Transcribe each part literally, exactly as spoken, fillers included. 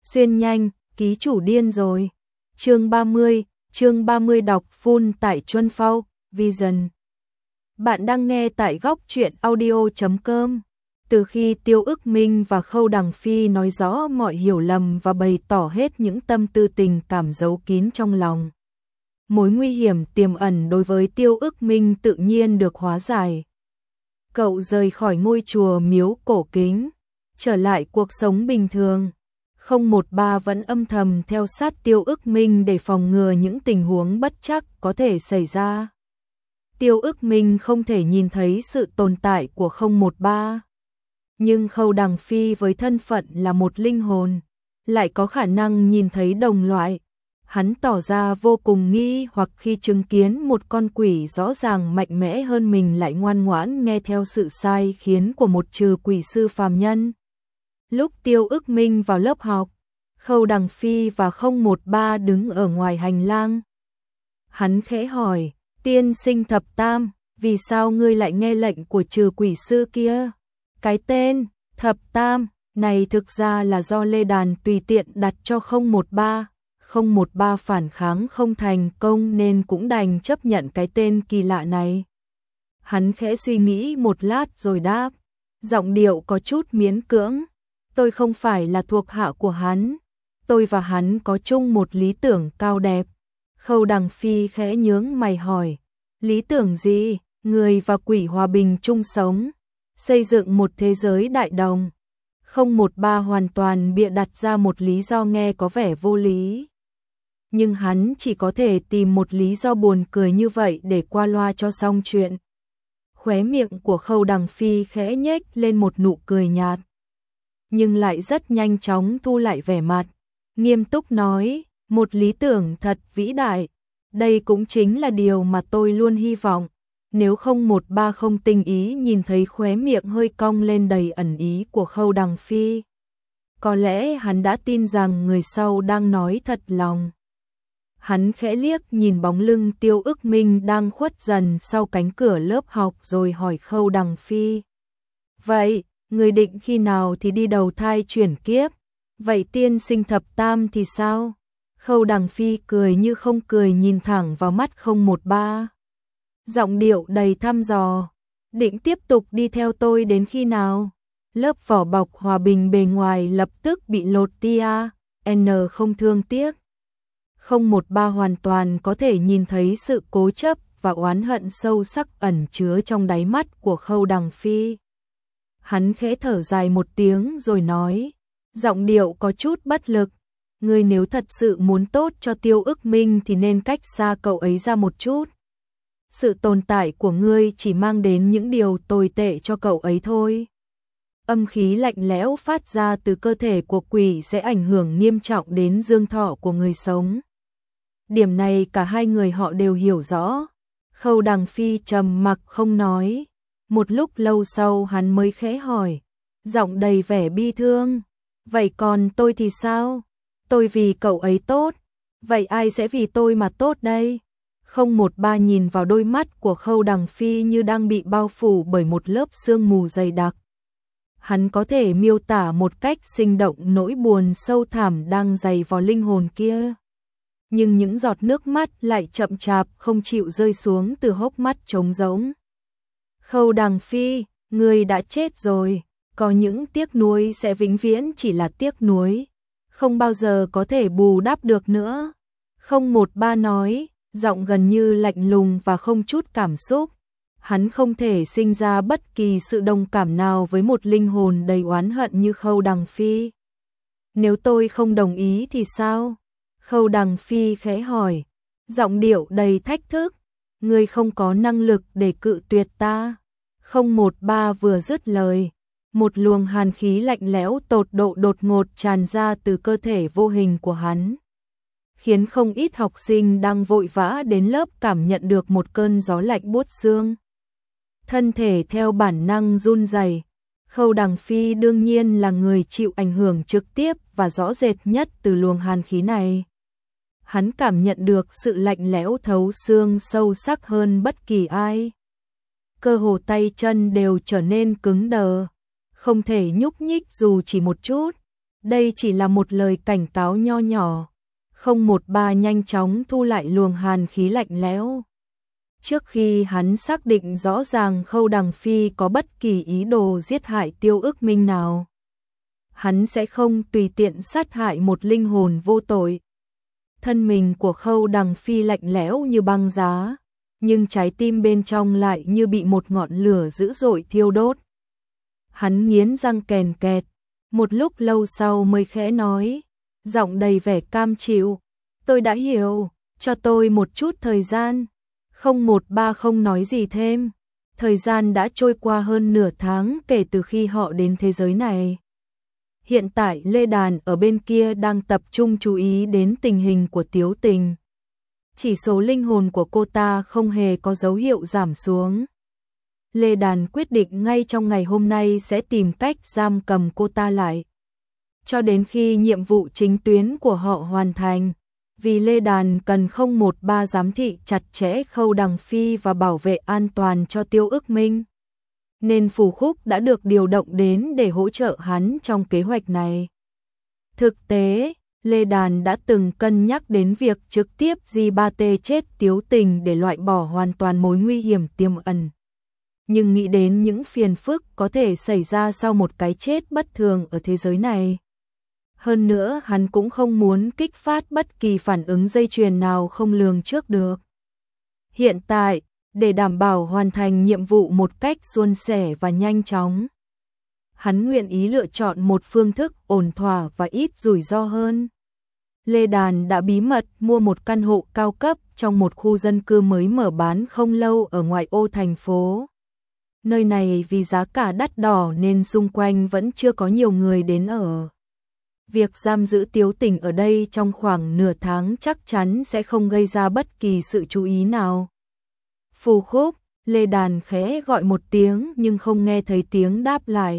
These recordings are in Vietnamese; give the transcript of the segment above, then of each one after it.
Xuyên nhanh, ký chủ điên rồi. Chương ba mươi, chương ba mươi đọc full tại Chuân Phao, Vision. Bạn đang nghe tại góc truyện audio chấm com. Từ khi Tiêu Ức Minh và Khâu Đằng Phi nói rõ mọi hiểu lầm và bày tỏ hết những tâm tư tình cảm giấu kín trong lòng, mối nguy hiểm tiềm ẩn đối với Tiêu Ức Minh tự nhiên được hóa giải. Cậu rời khỏi ngôi chùa miếu cổ kính, trở lại cuộc sống bình thường. Không một ba vẫn âm thầm theo sát Tiêu Ức Minh để phòng ngừa những tình huống bất trắc có thể xảy ra. Tiêu Ức Minh không thể nhìn thấy sự tồn tại của không một ba. Nhưng Khâu Đằng Phi với thân phận là một linh hồn, lại có khả năng nhìn thấy đồng loại. Hắn tỏ ra vô cùng nghi hoặc khi chứng kiến một con quỷ rõ ràng mạnh mẽ hơn mình lại ngoan ngoãn nghe theo sự sai khiến của một trừ quỷ sư phàm nhân. Lúc Tiêu Ức Minh vào lớp học, Khâu Đằng Phi và không một ba đứng ở ngoài hành lang. Hắn khẽ hỏi, tiên sinh thập tam, vì sao ngươi lại nghe lệnh của trừ quỷ sư kia? Cái tên, thập tam, này thực ra là do Lê Đàn tùy tiện đặt cho không một ba. Không một ba phản kháng không thành công nên cũng đành chấp nhận cái tên kỳ lạ này. Hắn khẽ suy nghĩ một lát rồi đáp, giọng điệu có chút miễn cưỡng. Tôi không phải là thuộc hạ của hắn. Tôi và hắn có chung một lý tưởng cao đẹp. Khâu Đằng Phi khẽ nhướng mày hỏi, lý tưởng gì? Người và quỷ hòa bình chung sống, xây dựng một thế giới đại đồng. Không một ba hoàn toàn bịa đặt ra một lý do nghe có vẻ vô lý. Nhưng hắn chỉ có thể tìm một lý do buồn cười như vậy để qua loa cho xong chuyện. Khóe miệng của Khâu Đằng Phi khẽ nhếch lên một nụ cười nhạt, nhưng lại rất nhanh chóng thu lại vẻ mặt, nghiêm túc nói, một lý tưởng thật vĩ đại. Đây cũng chính là điều mà tôi luôn hy vọng. Nếu không một ba không tinh ý nhìn thấy khóe miệng hơi cong lên đầy ẩn ý của Khâu Đằng Phi, có lẽ hắn đã tin rằng người sau đang nói thật lòng. Hắn khẽ liếc nhìn bóng lưng Tiêu Ức Minh đang khuất dần sau cánh cửa lớp học rồi hỏi Khâu Đằng Phi, vậy, người định khi nào thì đi đầu thai chuyển kiếp? Vậy tiên sinh thập tam thì sao? Khâu Đằng Phi cười như không cười nhìn thẳng vào mắt không một ba. Giọng điệu đầy thăm dò, định tiếp tục đi theo tôi đến khi nào? Lớp vỏ bọc hòa bình bề ngoài lập tức bị lột tia, N không thương tiếc. Không một ba hoàn toàn có thể nhìn thấy sự cố chấp và oán hận sâu sắc ẩn chứa trong đáy mắt của Khâu Đằng Phi. Hắn khẽ thở dài một tiếng rồi nói, giọng điệu có chút bất lực, ngươi nếu thật sự muốn tốt cho Tiêu Ức Minh thì nên cách xa cậu ấy ra một chút. Sự tồn tại của ngươi chỉ mang đến những điều tồi tệ cho cậu ấy thôi. Âm khí lạnh lẽo phát ra từ cơ thể của quỷ sẽ ảnh hưởng nghiêm trọng đến dương thọ của người sống. Điểm này cả hai người họ đều hiểu rõ. Khâu Đằng Phi trầm mặc không nói. Một lúc lâu sau hắn mới khẽ hỏi, giọng đầy vẻ bi thương, vậy còn tôi thì sao? Tôi vì cậu ấy tốt, vậy ai sẽ vì tôi mà tốt đây? Không một ba nhìn vào đôi mắt của Khâu Đằng Phi như đang bị bao phủ bởi một lớp sương mù dày đặc. Hắn có thể miêu tả một cách sinh động nỗi buồn sâu thẳm đang dày vào linh hồn kia. Nhưng những giọt nước mắt lại chậm chạp không chịu rơi xuống từ hốc mắt trống rỗng. Khâu Đằng Phi, ngươi đã chết rồi, có những tiếc nuối sẽ vĩnh viễn chỉ là tiếc nuối, không bao giờ có thể bù đắp được nữa. Không một ba nói, giọng gần như lạnh lùng và không chút cảm xúc. Hắn không thể sinh ra bất kỳ sự đồng cảm nào với một linh hồn đầy oán hận như Khâu Đằng Phi. Nếu tôi không đồng ý thì sao? Khâu Đằng Phi khẽ hỏi, giọng điệu đầy thách thức, ngươi không có năng lực để cự tuyệt ta. Không một ba vừa dứt lời, một luồng hàn khí lạnh lẽo tột độ đột ngột tràn ra từ cơ thể vô hình của hắn, khiến không ít học sinh đang vội vã đến lớp cảm nhận được một cơn gió lạnh buốt xương. Thân thể theo bản năng run rẩy. Khâu Đằng Phi đương nhiên là người chịu ảnh hưởng trực tiếp và rõ rệt nhất từ luồng hàn khí này. Hắn cảm nhận được sự lạnh lẽo thấu xương sâu sắc hơn bất kỳ ai. Cơ hồ tay chân đều trở nên cứng đờ, không thể nhúc nhích dù chỉ một chút. Đây chỉ là một lời cảnh cáo nho nhỏ. Không một ba nhanh chóng thu lại luồng hàn khí lạnh lẽo. Trước khi hắn xác định rõ ràng Khâu Đằng Phi có bất kỳ ý đồ giết hại Tiêu Ức Minh nào, hắn sẽ không tùy tiện sát hại một linh hồn vô tội. Thân mình của Khâu Đằng Phi lạnh lẽo như băng giá, nhưng trái tim bên trong lại như bị một ngọn lửa dữ dội thiêu đốt. Hắn nghiến răng kèn kẹt, một lúc lâu sau mới khẽ nói, giọng đầy vẻ cam chịu, tôi đã hiểu, cho tôi một chút thời gian. Không một ba không nói gì thêm. Thời gian đã trôi qua hơn nửa tháng kể từ khi họ đến thế giới này. Hiện tại Lê Đàn ở bên kia đang tập trung chú ý đến tình hình của Tiếu Tình. Chỉ số linh hồn của cô ta không hề có dấu hiệu giảm xuống. Lê Đàn quyết định ngay trong ngày hôm nay sẽ tìm cách giam cầm cô ta lại, cho đến khi nhiệm vụ chính tuyến của họ hoàn thành. Vì Lê Đàn cần không một ba giám thị chặt chẽ Khâu Đằng Phi và bảo vệ an toàn cho Tiêu Ức Minh, nên Phù Khúc đã được điều động đến để hỗ trợ hắn trong kế hoạch này. Thực tế, Lê Đàn đã từng cân nhắc đến việc trực tiếp giê ba tê chết Tiếu Tình để loại bỏ hoàn toàn mối nguy hiểm tiềm ẩn. Nhưng nghĩ đến những phiền phức có thể xảy ra sau một cái chết bất thường ở thế giới này. Hơn nữa hắn cũng không muốn kích phát bất kỳ phản ứng dây chuyền nào không lường trước được. Hiện tại, để đảm bảo hoàn thành nhiệm vụ một cách suôn sẻ và nhanh chóng, hắn nguyện ý lựa chọn một phương thức ổn thỏa và ít rủi ro hơn. Lê Đàn đã bí mật mua một căn hộ cao cấp trong một khu dân cư mới mở bán không lâu ở ngoại ô thành phố. Nơi này vì giá cả đắt đỏ nên xung quanh vẫn chưa có nhiều người đến ở. Việc giam giữ Tiếu Tình ở đây trong khoảng nửa tháng chắc chắn sẽ không gây ra bất kỳ sự chú ý nào. Phù Khúc, Lê Đàn khẽ gọi một tiếng nhưng không nghe thấy tiếng đáp lại.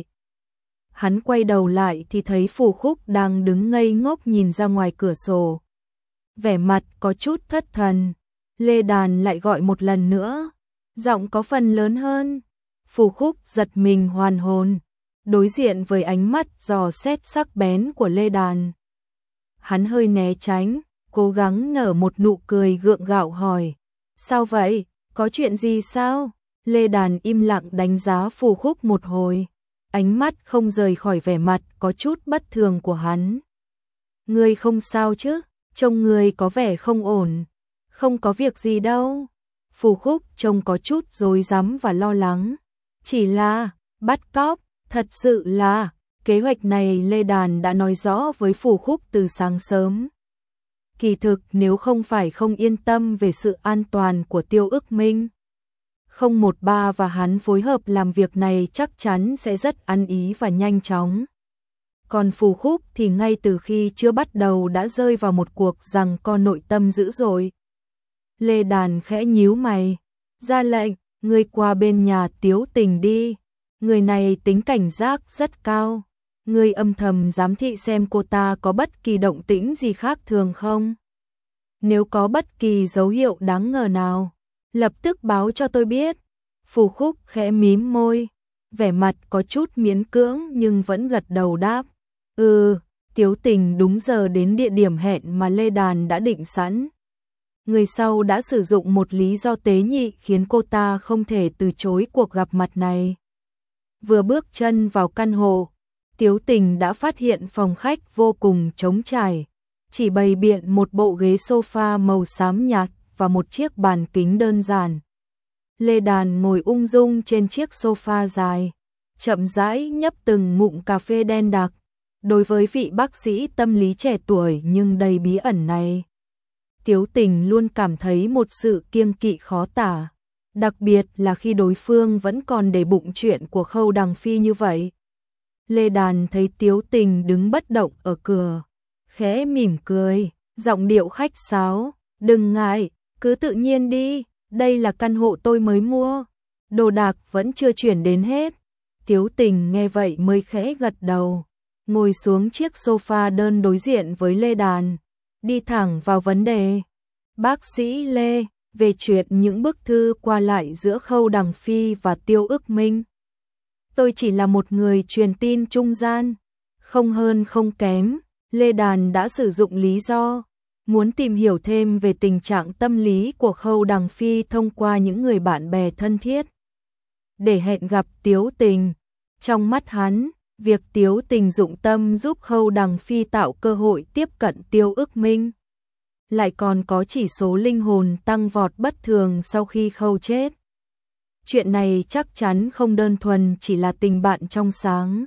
Hắn quay đầu lại thì thấy Phù Khúc đang đứng ngây ngốc nhìn ra ngoài cửa sổ. Vẻ mặt có chút thất thần. Lê Đàn lại gọi một lần nữa, giọng có phần lớn hơn. Phù Khúc giật mình hoàn hồn, đối diện với ánh mắt dò xét sắc bén của Lê Đàn. Hắn hơi né tránh, cố gắng nở một nụ cười gượng gạo hỏi, sao vậy, có chuyện gì sao? Lê Đàn im lặng đánh giá Phù Khúc một hồi, ánh mắt không rời khỏi vẻ mặt có chút bất thường của hắn. Ngươi không sao chứ, trông ngươi có vẻ không ổn. Không có việc gì đâu. Phù Khúc trông có chút rối rắm và lo lắng. Chỉ là, bắt cóc. Thật sự là, kế hoạch này Lê Đàn đã nói rõ với Phù Khúc từ sáng sớm. Kỳ thực nếu không phải không yên tâm về sự an toàn của Tiêu Ức Minh, không một ba và hắn phối hợp làm việc này chắc chắn sẽ rất ăn ý và nhanh chóng. Còn Phù Khúc thì ngay từ khi chưa bắt đầu đã rơi vào một cuộc giằng co nội tâm dữ dội. Lê Đàn khẽ nhíu mày, ra lệnh, ngươi qua bên nhà Tiếu Tình đi. Người này tính cảnh giác rất cao. Ngươi âm thầm giám thị xem cô ta có bất kỳ động tĩnh gì khác thường không. Nếu có bất kỳ dấu hiệu đáng ngờ nào, lập tức báo cho tôi biết. Phù Khúc khẽ mím môi, vẻ mặt có chút miễn cưỡng nhưng vẫn gật đầu đáp. Ừ, Tiếu Tình đúng giờ đến địa điểm hẹn mà Lê Đàn đã định sẵn. Người sau đã sử dụng một lý do tế nhị khiến cô ta không thể từ chối cuộc gặp mặt này. Vừa bước chân vào căn hộ, Tiếu Tình đã phát hiện phòng khách vô cùng trống trải, chỉ bày biện một bộ ghế sofa màu xám nhạt và một chiếc bàn kính đơn giản. Lê Đàn ngồi ung dung trên chiếc sofa dài, chậm rãi nhấp từng ngụm cà phê đen đặc. Đối với vị bác sĩ tâm lý trẻ tuổi nhưng đầy bí ẩn này, Tiếu Tình luôn cảm thấy một sự kiêng kỵ khó tả. Đặc biệt là khi đối phương vẫn còn để bụng chuyện của Khâu Đằng Phi như vậy. Lê Đàn thấy Tiếu Tình đứng bất động ở cửa, khẽ mỉm cười, giọng điệu khách sáo, đừng ngại, cứ tự nhiên đi, đây là căn hộ tôi mới mua, đồ đạc vẫn chưa chuyển đến hết. Tiếu Tình nghe vậy mới khẽ gật đầu, ngồi xuống chiếc sofa đơn đối diện với Lê Đàn, đi thẳng vào vấn đề. Bác sĩ Lê, về chuyện những bức thư qua lại giữa Khâu Đằng Phi và Tiêu Ức Minh. Tôi chỉ là một người truyền tin trung gian, Không hơn không kém, Lê Đàn đã sử dụng lý do muốn tìm hiểu thêm về tình trạng tâm lý của Khâu Đằng Phi thông qua những người bạn bè thân thiết, để hẹn gặp Tiếu Tình. Trong mắt hắn, việc Tiếu Tình dụng tâm giúp Khâu Đằng Phi tạo cơ hội tiếp cận Tiêu Ức Minh, lại còn có chỉ số linh hồn tăng vọt bất thường sau khi Khâu chết. Chuyện này chắc chắn không đơn thuần chỉ là tình bạn trong sáng.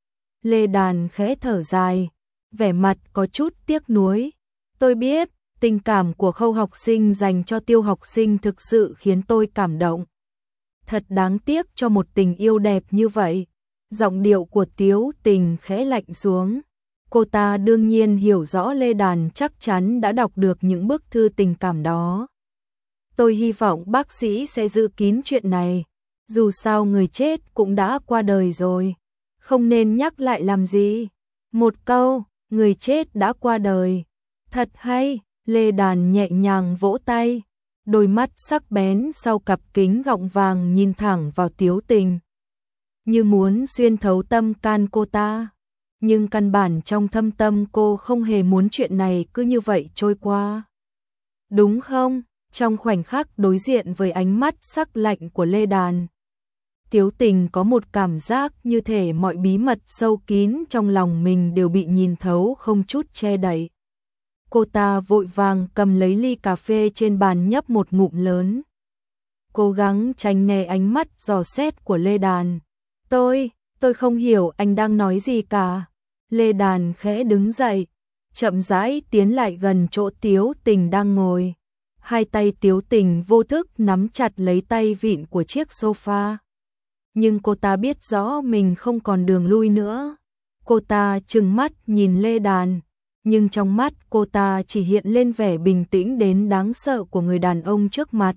Lê Đàn khẽ thở dài, vẻ mặt có chút tiếc nuối. Tôi biết, tình cảm của Khâu học sinh dành cho Tiêu học sinh thực sự khiến tôi cảm động. Thật đáng tiếc cho một tình yêu đẹp như vậy. Giọng điệu của Tiếu Tình khẽ lạnh xuống. Cô ta đương nhiên hiểu rõ Lê Đàn chắc chắn đã đọc được những bức thư tình cảm đó. Tôi hy vọng bác sĩ sẽ giữ kín chuyện này. Dù sao người chết cũng đã qua đời rồi, không nên nhắc lại làm gì. Một câu, người chết đã qua đời. Thật hay, Lê Đàn nhẹ nhàng vỗ tay. Đôi mắt sắc bén sau cặp kính gọng vàng nhìn thẳng vào Tiếu Tình, như muốn xuyên thấu tâm can cô ta. Nhưng căn bản trong thâm tâm cô không hề muốn chuyện này cứ như vậy trôi qua. Đúng không? Trong khoảnh khắc đối diện với ánh mắt sắc lạnh của Lê Đàn, Tiếu Tình có một cảm giác như thể mọi bí mật sâu kín trong lòng mình đều bị nhìn thấu không chút che đậy. Cô ta vội vàng cầm lấy ly cà phê trên bàn nhấp một ngụm lớn, cố gắng tránh né ánh mắt dò xét của Lê Đàn. Tôi, tôi không hiểu anh đang nói gì cả. Lê Đàn khẽ đứng dậy, chậm rãi tiến lại gần chỗ Tiếu Tình đang ngồi. Hai tay Tiếu Tình vô thức nắm chặt lấy tay vịn của chiếc sofa. Nhưng cô ta biết rõ mình không còn đường lui nữa. Cô ta trừng mắt nhìn Lê Đàn, nhưng trong mắt cô ta chỉ hiện lên vẻ bình tĩnh đến đáng sợ của người đàn ông trước mặt.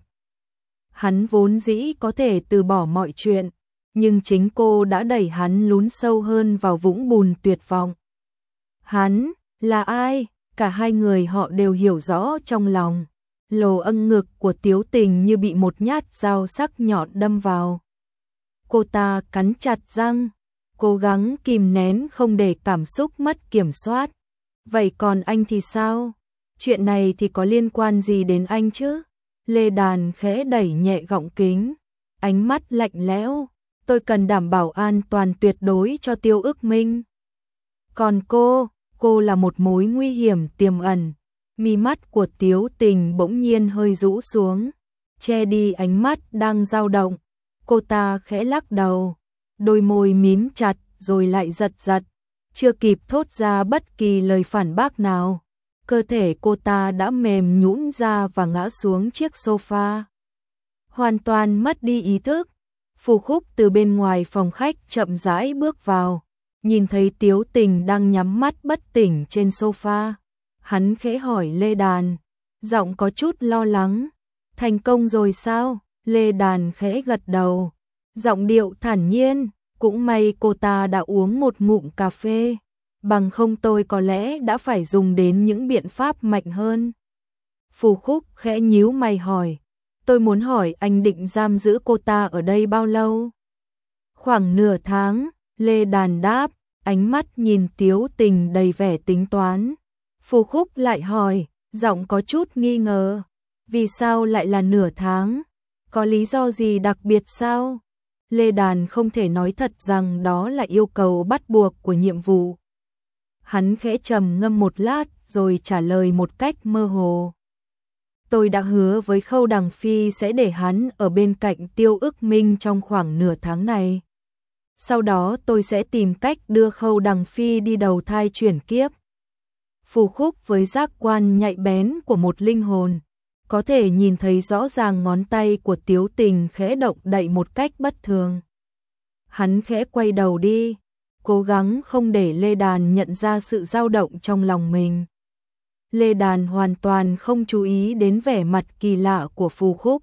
Hắn vốn dĩ có thể từ bỏ mọi chuyện, nhưng chính cô đã đẩy hắn lún sâu hơn vào vũng bùn tuyệt vọng. Hắn là ai? Cả hai người họ đều hiểu rõ trong lòng. Lồ âng ngực của Tiếu Tình như bị một nhát dao sắc nhọn đâm vào. Cô ta cắn chặt răng, cố gắng kìm nén không để cảm xúc mất kiểm soát. Vậy còn anh thì sao? Chuyện này thì có liên quan gì đến anh chứ? Lê Đàn khẽ đẩy nhẹ gọng kính, ánh mắt lạnh lẽo. Tôi cần đảm bảo an toàn tuyệt đối cho Tiêu Ức Minh. Còn cô, cô là một mối nguy hiểm tiềm ẩn. Mi mắt của Tiếu Tình bỗng nhiên hơi rũ xuống, che đi ánh mắt đang dao động. Cô ta khẽ lắc đầu, đôi môi mím chặt rồi lại giật giật, chưa kịp thốt ra bất kỳ lời phản bác nào. Cơ thể cô ta đã mềm nhũn ra và ngã xuống chiếc sofa, hoàn toàn mất đi ý thức. Phù Khúc từ bên ngoài phòng khách chậm rãi bước vào, nhìn thấy Tiếu Tình đang nhắm mắt bất tỉnh trên sofa. Hắn khẽ hỏi Lê Đàn, giọng có chút lo lắng. Thành công rồi sao? Lê Đàn khẽ gật đầu, giọng điệu thản nhiên. Cũng may cô ta đã uống một ngụm cà phê, bằng không tôi có lẽ đã phải dùng đến những biện pháp mạnh hơn. Phù Khúc khẽ nhíu mày hỏi, tôi muốn hỏi anh định giam giữ cô ta ở đây bao lâu? Khoảng nửa tháng, Lê Đàn đáp, ánh mắt nhìn Tiếu Tình đầy vẻ tính toán. Phù Khúc lại hỏi, giọng có chút nghi ngờ, vì sao lại là nửa tháng? Có lý do gì đặc biệt sao? Lê Đàn không thể nói thật rằng đó là yêu cầu bắt buộc của nhiệm vụ. Hắn khẽ trầm ngâm một lát rồi trả lời một cách mơ hồ. Tôi đã hứa với Khâu Đằng Phi sẽ để hắn ở bên cạnh Tiêu Ức Minh trong khoảng nửa tháng này. Sau đó tôi sẽ tìm cách đưa Khâu Đằng Phi đi đầu thai chuyển kiếp. Phù Khúc với giác quan nhạy bén của một linh hồn, có thể nhìn thấy rõ ràng ngón tay của Tiếu Tình khẽ động đậy một cách bất thường. Hắn khẽ quay đầu đi, cố gắng không để Lê Đàn nhận ra sự dao động trong lòng mình. Lê Đàn hoàn toàn không chú ý đến vẻ mặt kỳ lạ của Phù Khúc.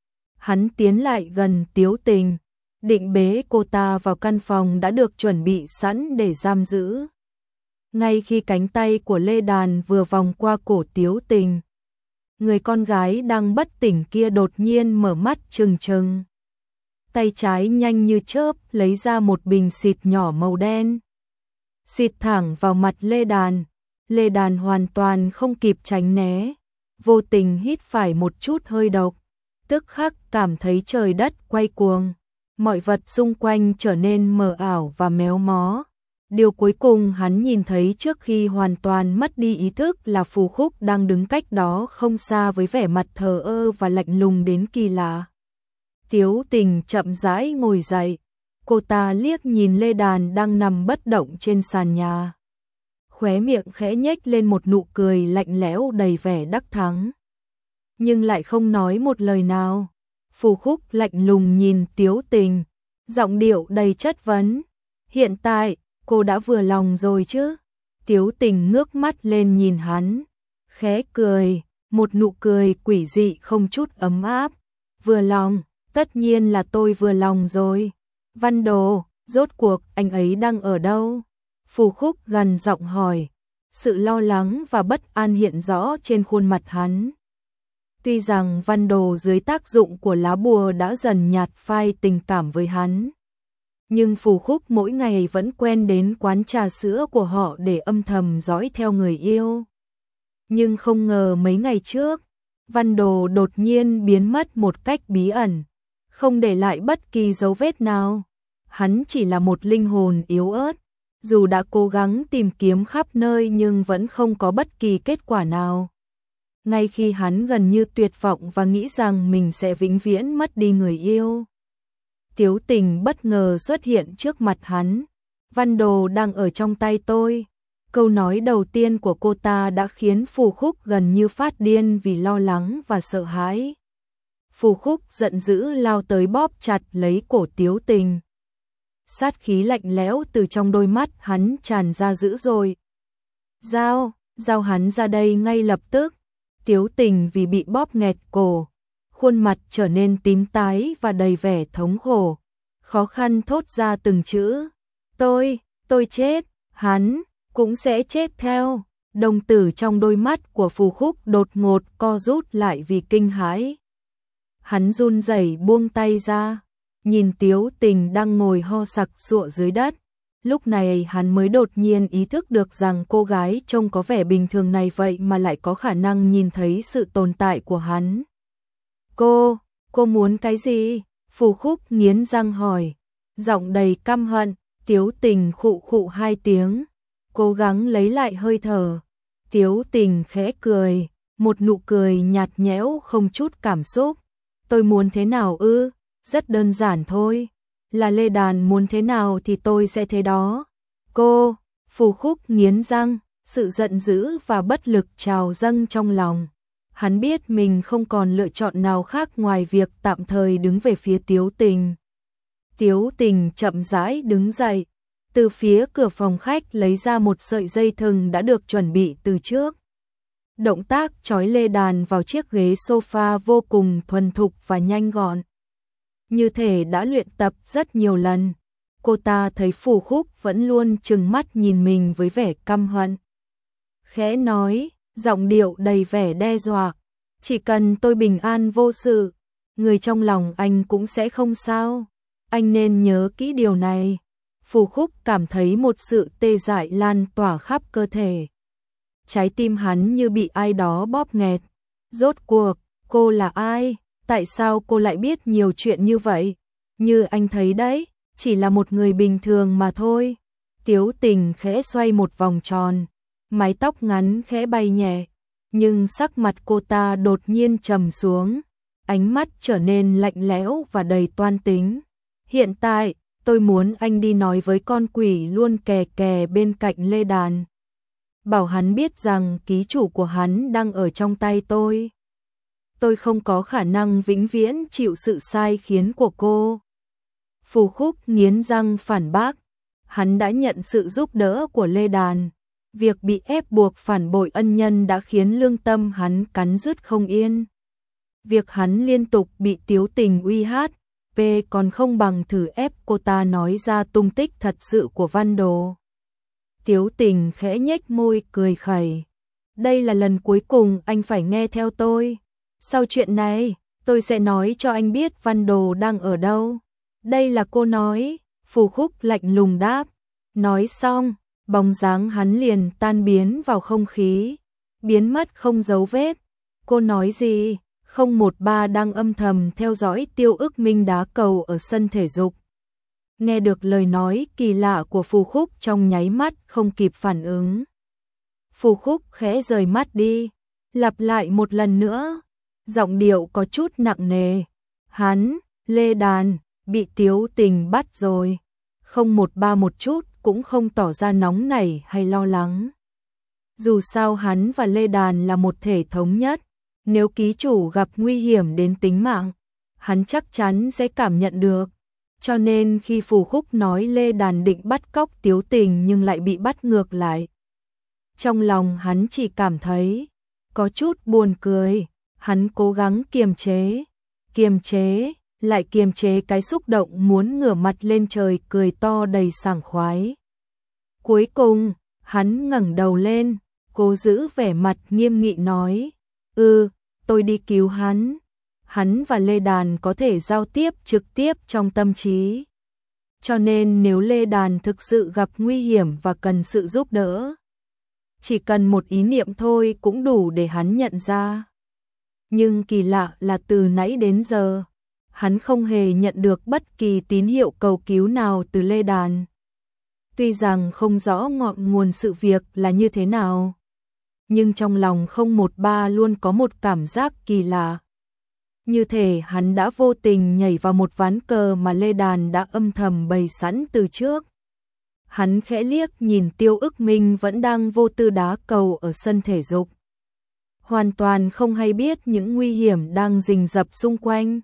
Hắn tiến lại gần Tiếu Tình, định bế cô ta vào căn phòng đã được chuẩn bị sẵn để giam giữ. Ngay khi cánh tay của Lê Đàn vừa vòng qua cổ Tiếu Tình, người con gái đang bất tỉnh kia đột nhiên mở mắt trừng trừng. Tay trái nhanh như chớp lấy ra một bình xịt nhỏ màu đen. xịt thẳng vào mặt Lê Đàn. Lê Đàn hoàn toàn không kịp tránh né, vô tình hít phải một chút hơi độc, tức khắc cảm thấy trời đất quay cuồng, mọi vật xung quanh trở nên mờ ảo và méo mó. Điều cuối cùng hắn nhìn thấy trước khi hoàn toàn mất đi ý thức là Phù Khúc đang đứng cách đó không xa với vẻ mặt thờ ơ và lạnh lùng đến kỳ lạ. Tiếu Tình chậm rãi ngồi dậy, cô ta liếc nhìn Lê Đàn đang nằm bất động trên sàn nhà. Khóe miệng khẽ nhếch lên một nụ cười lạnh lẽo đầy vẻ đắc thắng. Nhưng lại không nói một lời nào. Phù Khúc lạnh lùng nhìn Tiếu Tình, giọng điệu đầy chất vấn. Hiện tại, cô đã vừa lòng rồi chứ? Tiếu Tình ngước mắt lên nhìn hắn, khẽ cười, một nụ cười quỷ dị không chút ấm áp. Vừa lòng, tất nhiên là tôi vừa lòng rồi. Văn Đồ, rốt cuộc anh ấy đang ở đâu? Phù Khúc gằn giọng hỏi, sự lo lắng và bất an hiện rõ trên khuôn mặt hắn. Tuy rằng Văn Đồ dưới tác dụng của lá bùa đã dần nhạt phai tình cảm với hắn, nhưng Phù Khúc mỗi ngày vẫn quen đến quán trà sữa của họ để âm thầm dõi theo người yêu. Nhưng không ngờ mấy ngày trước, Văn Đồ đột nhiên biến mất một cách bí ẩn, không để lại bất kỳ dấu vết nào. Hắn chỉ là một linh hồn yếu ớt, dù đã cố gắng tìm kiếm khắp nơi nhưng vẫn không có bất kỳ kết quả nào. Ngay khi hắn gần như tuyệt vọng và nghĩ rằng mình sẽ vĩnh viễn mất đi người yêu, Tiếu Tình bất ngờ xuất hiện trước mặt hắn. Văn Đồ đang ở trong tay tôi. Câu nói đầu tiên của cô ta đã khiến Phù Khúc gần như phát điên vì lo lắng và sợ hãi. Phù Khúc giận dữ lao tới bóp chặt lấy cổ Tiếu Tình. Sát khí lạnh lẽo từ trong đôi mắt hắn tràn ra dữ dội. Giao, giao hắn ra đây ngay lập tức. Tiếu Tình vì bị bóp nghẹt cổ, khuôn mặt trở nên tím tái và đầy vẻ thống khổ, khó khăn thốt ra từng chữ. Tôi, tôi chết, hắn cũng sẽ chết theo. Đồng tử trong đôi mắt của Phù Khúc đột ngột co rút lại vì kinh hãi. Hắn run rẩy buông tay ra, nhìn Tiếu Tình đang ngồi ho sặc sụa dưới đất. Lúc này hắn mới đột nhiên ý thức được rằng cô gái trông có vẻ bình thường này vậy mà lại có khả năng nhìn thấy sự tồn tại của hắn. Cô, cô muốn cái gì? Phù Khúc nghiến răng hỏi, giọng đầy căm hận. Tiếu Tình khụ khụ hai tiếng, cố gắng lấy lại hơi thở. Tiếu Tình khẽ cười, một nụ cười nhạt nhẽo không chút cảm xúc. Tôi muốn thế nào ư? Rất đơn giản thôi. Là Lê Đàn muốn thế nào thì tôi sẽ thế đó. Cô, Phù Khúc nghiến răng, sự giận dữ và bất lực trào dâng trong lòng. Hắn biết mình không còn lựa chọn nào khác ngoài việc tạm thời đứng về phía Tiếu Tình. Tiếu Tình chậm rãi đứng dậy, từ phía cửa phòng khách lấy ra một sợi dây thừng đã được chuẩn bị từ trước. Động tác trói Lê Đàn vào chiếc ghế sofa vô cùng thuần thục và nhanh gọn, như thể đã luyện tập rất nhiều lần. Cô ta thấy Phù Khúc vẫn luôn trừng mắt nhìn mình với vẻ căm hận, khẽ nói, giọng điệu đầy vẻ đe dọa, chỉ cần tôi bình an vô sự, người trong lòng anh cũng sẽ không sao. Anh nên nhớ kỹ điều này. Phù Khúc cảm thấy một sự tê dại lan tỏa khắp cơ thể. Trái tim hắn như bị ai đó bóp nghẹt. Rốt cuộc, cô là ai? Tại sao cô lại biết nhiều chuyện như vậy? Như anh thấy đấy, chỉ là một người bình thường mà thôi. Tiếu Tình khẽ xoay một vòng tròn, mái tóc ngắn khẽ bay nhẹ, nhưng sắc mặt cô ta đột nhiên trầm xuống, ánh mắt trở nên lạnh lẽo và đầy toan tính. Hiện tại, tôi muốn anh đi nói với con quỷ luôn kè kè bên cạnh Lê Đàn. Bảo hắn biết rằng ký chủ của hắn đang ở trong tay tôi. Tôi không có khả năng vĩnh viễn chịu sự sai khiến của cô. Phù Khúc nghiến răng phản bác. Hắn đã nhận sự giúp đỡ của Lê Đàn. Việc bị ép buộc phản bội ân nhân đã khiến lương tâm hắn cắn rứt không yên. Việc hắn liên tục bị Tiếu Tình uy hát, P còn không bằng thử ép cô ta nói ra tung tích thật sự của Văn Đồ. Tiếu Tình khẽ nhếch môi cười khẩy. Đây là lần cuối cùng anh phải nghe theo tôi. Sau chuyện này, tôi sẽ nói cho anh biết Văn Đồ đang ở đâu. Đây là cô nói. Phù Khúc lạnh lùng đáp. Nói xong, bóng dáng hắn liền tan biến vào không khí, biến mất không dấu vết. Cô nói gì? không một ba đang âm thầm theo dõi Tiêu Ức Minh đá cầu ở sân thể dục. Nghe được lời nói kỳ lạ của Phù Khúc trong nháy mắt không kịp phản ứng. Phù Khúc khẽ rời mắt đi, lặp lại một lần nữa, giọng điệu có chút nặng nề. Hắn, Lê Đàn, bị Tiếu Tình bắt rồi. không một ba một chút cũng không tỏ ra nóng nảy hay lo lắng. Dù sao hắn và Lê Đàn là một thể thống nhất, nếu ký chủ gặp nguy hiểm đến tính mạng, hắn chắc chắn sẽ cảm nhận được. Cho nên khi Phù Khúc nói Lê Đàn định bắt cóc Tiếu Tình nhưng lại bị bắt ngược lại, trong lòng hắn chỉ cảm thấy có chút buồn cười. Hắn cố gắng kiềm chế, kiềm chế, lại kiềm chế cái xúc động muốn ngửa mặt lên trời cười to đầy sảng khoái. Cuối cùng, hắn ngẩng đầu lên, cố giữ vẻ mặt nghiêm nghị nói, "Ừ, tôi đi cứu hắn." Hắn và Lê Đàn có thể giao tiếp trực tiếp trong tâm trí. Cho nên nếu Lê Đàn thực sự gặp nguy hiểm và cần sự giúp đỡ, chỉ cần một ý niệm thôi cũng đủ để hắn nhận ra. Nhưng kỳ lạ là từ nãy đến giờ, hắn không hề nhận được bất kỳ tín hiệu cầu cứu nào từ Lê Đàn. Tuy rằng không rõ ngọn nguồn sự việc là như thế nào, nhưng trong lòng không một ba luôn có một cảm giác kỳ lạ. Như thể hắn đã vô tình nhảy vào một ván cờ mà Lê Đàn đã âm thầm bày sẵn từ trước. Hắn khẽ liếc nhìn Tiêu Ức Minh vẫn đang vô tư đá cầu ở sân thể dục, hoàn toàn không hay biết những nguy hiểm đang rình rập xung quanh.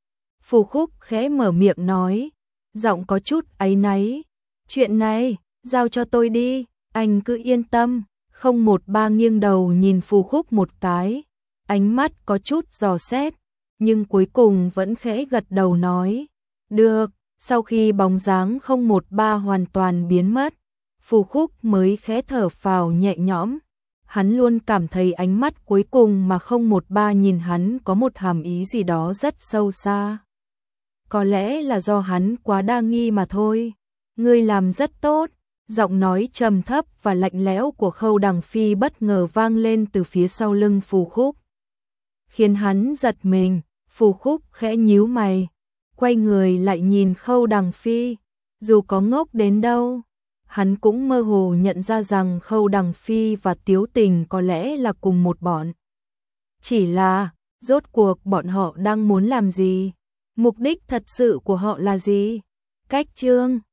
Phù Khúc khẽ mở miệng nói, giọng có chút áy náy, "Chuyện này, giao cho tôi đi, anh cứ yên tâm." không một ba nghiêng đầu nhìn Phù Khúc một cái, ánh mắt có chút dò xét, nhưng cuối cùng vẫn khẽ gật đầu nói, "Được." Sau khi bóng dáng không một ba hoàn toàn biến mất, Phù Khúc mới khẽ thở phào nhẹ nhõm. Hắn luôn cảm thấy ánh mắt cuối cùng mà không một ba nhìn hắn có một hàm ý gì đó rất sâu xa. Có lẽ là do hắn quá đa nghi mà thôi. "Ngươi làm rất tốt." Giọng nói trầm thấp và lạnh lẽo của Khâu Đằng Phi bất ngờ vang lên từ phía sau lưng Phù Khúc, khiến hắn giật mình. Phù Khúc khẽ nhíu mày, quay người lại nhìn Khâu Đằng Phi. Dù có ngốc đến đâu, hắn cũng mơ hồ nhận ra rằng Khâu Đằng Phi và Tiếu Tình có lẽ là cùng một bọn. Chỉ là, rốt cuộc bọn họ đang muốn làm gì? Mục đích thật sự của họ là gì? Cách chương